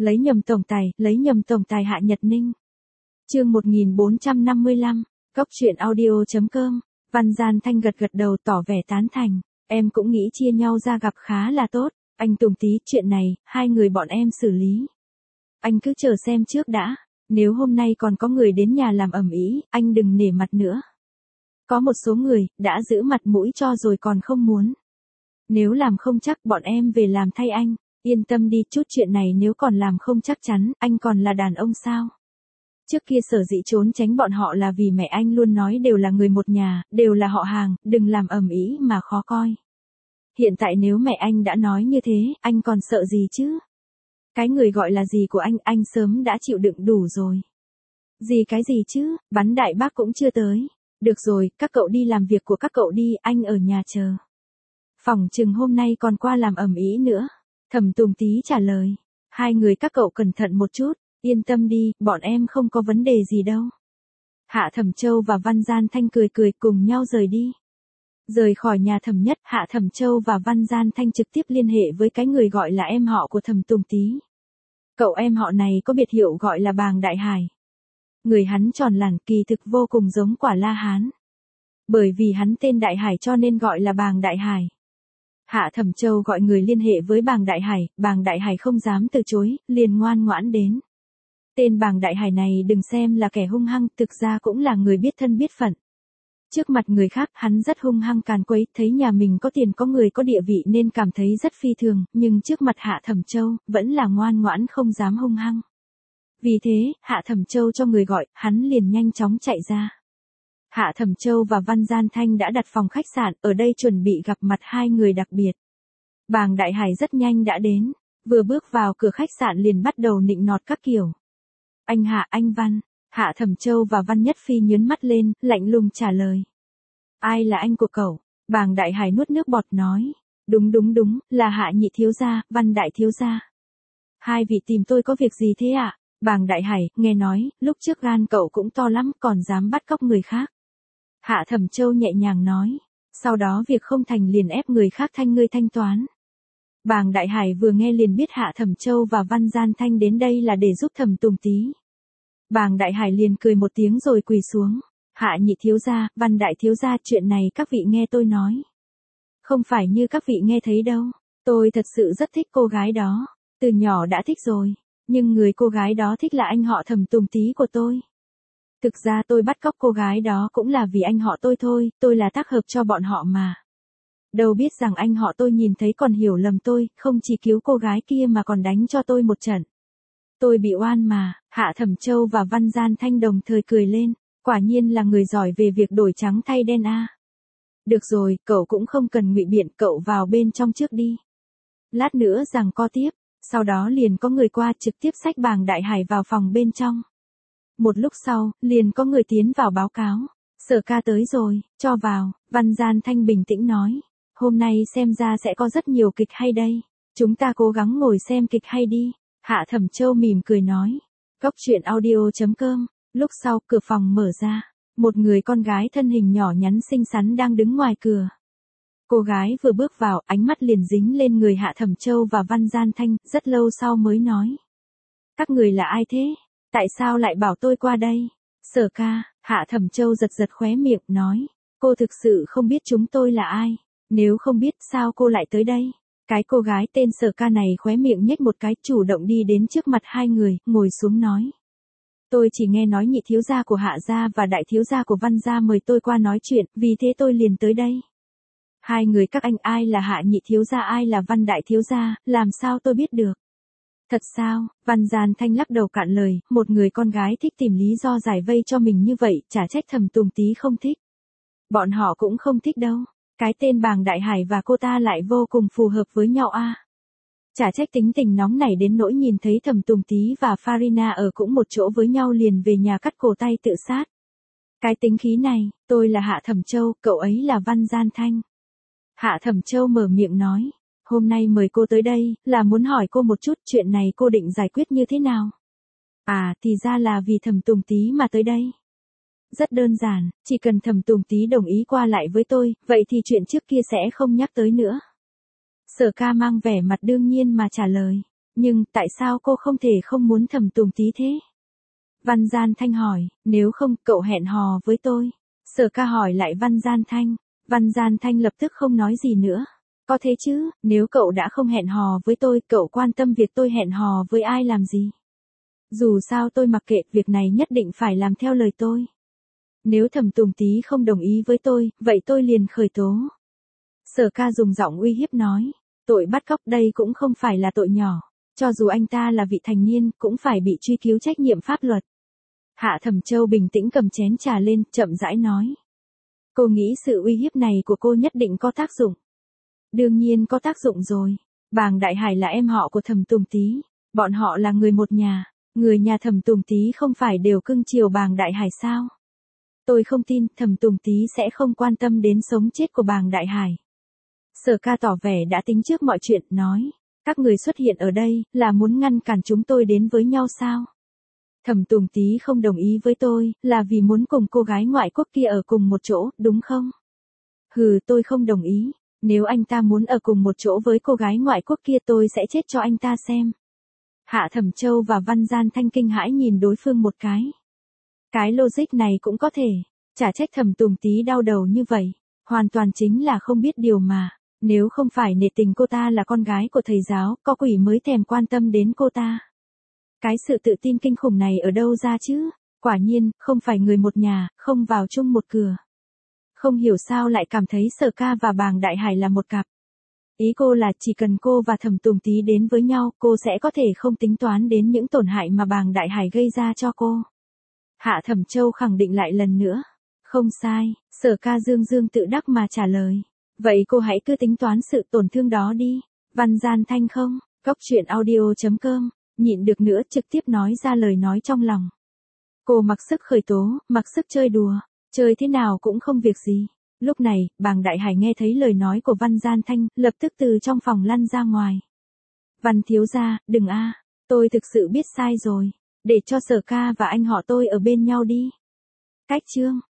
Lấy nhầm tổng tài Hạ Nhật Ninh. Chương 1455, Cốc truyện audio.com. Văn Gian Thanh gật gật đầu tỏ vẻ tán thành, em cũng nghĩ chia nhau ra gặp khá là tốt, anh Tùng tí, chuyện này, hai người bọn em xử lý. Anh cứ chờ xem trước đã, nếu hôm nay còn có người đến nhà làm ầm ĩ, anh đừng nể mặt nữa. Có một số người, đã giữ mặt mũi cho rồi còn không muốn. Nếu làm không chắc bọn em về làm thay anh, yên tâm đi, chút chuyện này nếu còn làm không chắc chắn, anh còn là đàn ông sao? Trước kia sở dĩ trốn tránh bọn họ là vì mẹ anh luôn nói đều là người một nhà, đều là họ hàng, đừng làm ầm ĩ mà khó coi. Hiện tại nếu mẹ anh đã nói như thế, anh còn sợ gì chứ? Cái người gọi là gì của anh sớm đã chịu đựng đủ rồi. Gì cái gì chứ, bắn đại bác cũng chưa tới. Được rồi, các cậu đi làm việc của các cậu đi, anh ở nhà chờ. Phỏng chừng hôm nay còn qua làm ầm ĩ nữa. Thẩm Tùng Tí trả lời. Hai người các cậu cẩn thận một chút, yên tâm đi, bọn em không có vấn đề gì đâu. Hạ Thẩm Châu và Văn Gian Thanh cười cười cùng nhau rời đi. Rời khỏi nhà Thẩm Nhất, Hạ Thẩm Châu và Văn Gian Thanh trực tiếp liên hệ với cái người gọi là em họ của Thẩm Tùng Tí. Cậu em họ này có biệt hiệu gọi là Bàng Đại Hải. Người hắn tròn lẳn, kỳ thực vô cùng giống Quả La Hán. Bởi vì hắn tên Đại Hải cho nên gọi là Bàng Đại Hải. Hạ Thẩm Châu gọi người liên hệ với Bàng Đại Hải không dám từ chối, liền ngoan ngoãn đến. Tên Bàng Đại Hải này đừng xem là kẻ hung hăng, thực ra cũng là người biết thân biết phận. Trước mặt người khác, hắn rất hung hăng càn quấy, thấy nhà mình có tiền có người có địa vị nên cảm thấy rất phi thường, nhưng trước mặt Hạ Thẩm Châu, vẫn là ngoan ngoãn không dám hung hăng. Vì thế, Hạ Thẩm Châu cho người gọi, hắn liền nhanh chóng chạy ra. Hạ Thẩm Châu và Văn Gian Thanh đã đặt phòng khách sạn, ở đây chuẩn bị gặp mặt hai người đặc biệt. Bàng Đại Hải rất nhanh đã đến, vừa bước vào cửa khách sạn liền bắt đầu nịnh nọt các kiểu. Anh Hạ, anh Văn. Hạ Thẩm Châu và Văn Nhất Phi nhướng mắt lên, lạnh lùng trả lời. Ai là anh của cậu? Bàng Đại Hải nuốt nước bọt nói. Đúng, là Hạ nhị thiếu gia, Văn đại thiếu gia. Hai vị tìm tôi có việc gì thế ạ? Bàng Đại Hải, nghe nói, lúc trước gan cậu cũng to lắm, còn dám bắt cóc người khác. Hạ Thẩm Châu nhẹ nhàng nói. Sau đó việc không thành liền ép người khác ngươi thanh toán. Bàng Đại Hải vừa nghe liền biết Hạ Thẩm Châu và Văn Gian Thanh đến đây là để giúp Thẩm Tùng Tí. Bàng Đại Hải liền cười một tiếng rồi quỳ xuống. Hạ nhị thiếu gia, Văn đại thiếu gia, chuyện này các vị nghe tôi nói. Không phải như các vị nghe thấy đâu. Tôi thật sự rất thích cô gái đó. Từ nhỏ đã thích rồi. Nhưng người cô gái đó thích là anh họ Thẩm Tùng Tí của tôi. Thực ra tôi bắt cóc cô gái đó cũng là vì anh họ tôi thôi, tôi là tác hợp cho bọn họ mà. Đâu biết rằng anh họ tôi nhìn thấy còn hiểu lầm tôi, không chỉ cứu cô gái kia mà còn đánh cho tôi một trận. Tôi bị oan mà. Hạ Thẩm Châu và Văn Gian Thanh đồng thời cười lên, quả nhiên là người giỏi về việc đổi trắng thay đen a. Được rồi, cậu cũng không cần ngụy biện, cậu vào bên trong trước đi. Lát nữa giằng co tiếp, sau đó liền có người qua trực tiếp xách Bàng Đại Hải vào phòng bên trong. Một lúc sau, liền có người tiến vào báo cáo. Sở ca tới rồi, cho vào. Văn Gian Thanh bình tĩnh nói. Hôm nay xem ra sẽ có rất nhiều kịch hay đây. Chúng ta cố gắng ngồi xem kịch hay đi. Hạ Thẩm Châu mỉm cười nói. Cốc truyện audio.com. Lúc sau, cửa phòng mở ra. Một người con gái thân hình nhỏ nhắn xinh xắn đang đứng ngoài cửa. Cô gái vừa bước vào, ánh mắt liền dính lên người Hạ Thẩm Châu và Văn Gian Thanh, rất lâu sau mới nói. Các người là ai thế? Tại sao lại bảo tôi qua đây? Sở ca, Hạ Thẩm Châu giật khóe miệng, nói. Cô thực sự không biết chúng tôi là ai. Nếu không biết sao cô lại tới đây? Cái cô gái tên Sở ca này khóe miệng nhếch một cái, chủ động đi đến trước mặt hai người, ngồi xuống nói. Tôi chỉ nghe nói nhị thiếu gia của Hạ gia và đại thiếu gia của Văn gia mời tôi qua nói chuyện, vì thế tôi liền tới đây. Hai người các anh ai là Hạ nhị thiếu gia ai là Văn đại thiếu gia, làm sao tôi biết được? Thật sao? Văn Gian Thanh lắc đầu cạn lời, một người con gái thích tìm lý do giải vây cho mình như vậy, chả trách Thẩm Tùng Tí không thích. Bọn họ cũng không thích đâu. Cái tên Bàng Đại Hải và cô ta lại vô cùng phù hợp với nhau a. Chả trách tính tình nóng nảy đến nỗi nhìn thấy Thẩm Tùng Tí và Farina ở cũng một chỗ với nhau liền về nhà cắt cổ tay tự sát. Cái tính khí này, tôi là Hạ Thẩm Châu, cậu ấy là Văn Gian Thanh. Hạ Thẩm Châu mở miệng nói. Hôm nay mời cô tới đây, là muốn hỏi cô một chút chuyện này cô định giải quyết như thế nào? À, thì ra là vì Thẩm Tùng Tí mà tới đây. Rất đơn giản, chỉ cần Thẩm Tùng Tí đồng ý qua lại với tôi, vậy thì chuyện trước kia sẽ không nhắc tới nữa. Sở ca mang vẻ mặt đương nhiên mà trả lời. Nhưng tại sao cô không thể không muốn Thẩm Tùng Tý thế? Văn Gian Thanh hỏi, nếu không cậu hẹn hò với tôi. Sở Ca hỏi lại Văn Gian Thanh. Văn Gian Thanh lập tức không nói gì nữa. Có thế chứ, nếu cậu đã không hẹn hò với tôi, cậu quan tâm việc tôi hẹn hò với ai làm gì? Dù sao tôi mặc kệ, việc này nhất định phải làm theo lời tôi. Nếu Thẩm Tùng Tý không đồng ý với tôi, vậy tôi liền khởi tố. Sở Ca dùng giọng uy hiếp nói, tội bắt cóc đây cũng không phải là tội nhỏ. Cho dù anh ta là vị thành niên, cũng phải bị truy cứu trách nhiệm pháp luật. Hạ Thẩm Châu bình tĩnh cầm chén trà lên, chậm rãi nói. Cô nghĩ sự uy hiếp này của cô nhất định có tác dụng. Đương nhiên có tác dụng rồi. Bàng Đại Hải là em họ của Thẩm Tùng Tý. Bọn họ là người một nhà. Người nhà Thẩm Tùng Tý không phải đều cưng chiều Bàng Đại Hải sao? Tôi không tin Thẩm Tùng Tý sẽ không quan tâm đến sống chết của Bàng Đại Hải. Sở Ca tỏ vẻ đã tính trước mọi chuyện, nói. Các người xuất hiện ở đây, là muốn ngăn cản chúng tôi đến với nhau sao? Thẩm Tùng Tý không đồng ý với tôi, là vì muốn cùng cô gái ngoại quốc kia ở cùng một chỗ, đúng không? Hừ, tôi không đồng ý. Nếu anh ta muốn ở cùng một chỗ với cô gái ngoại quốc kia, tôi sẽ chết cho anh ta xem. Hạ Thẩm Châu và Văn Gian Thanh kinh hãi nhìn đối phương một cái. Cái logic này cũng có thể. Chả trách Thẩm Tùng Tý đau đầu như vậy. Hoàn toàn chính là không biết điều mà. Nếu không phải nể tình cô ta là con gái của thầy giáo, có quỷ mới thèm quan tâm đến cô ta. Cái sự tự tin kinh khủng này ở đâu ra chứ? Quả nhiên, không phải người một nhà, không vào chung một cửa. Không hiểu sao lại cảm thấy Sở Ca và Bàng Đại Hải là một cặp. Ý cô là chỉ cần cô và Thẩm Tùng Tý đến với nhau, cô sẽ có thể không tính toán đến những tổn hại mà Bàng Đại Hải gây ra cho cô. Hạ Thẩm Châu khẳng định lại lần nữa. Không sai, Sở Ca dương dương tự đắc mà trả lời. Vậy cô hãy cứ tính toán sự tổn thương đó đi. Văn Gian Thanh không, coctruyện.audio.com, nhịn được nữa trực tiếp nói ra lời nói trong lòng. Cô mặc sức khởi tố, mặc sức chơi đùa, chơi thế nào cũng không việc gì. Lúc này, Bàng Đại Hải nghe thấy lời nói của Văn Gian Thanh, lập tức từ trong phòng lăn ra ngoài. Văn thiếu gia, đừng a, tôi thực sự biết sai rồi. Để cho Sở Ca và anh họ tôi ở bên nhau đi. Cách chương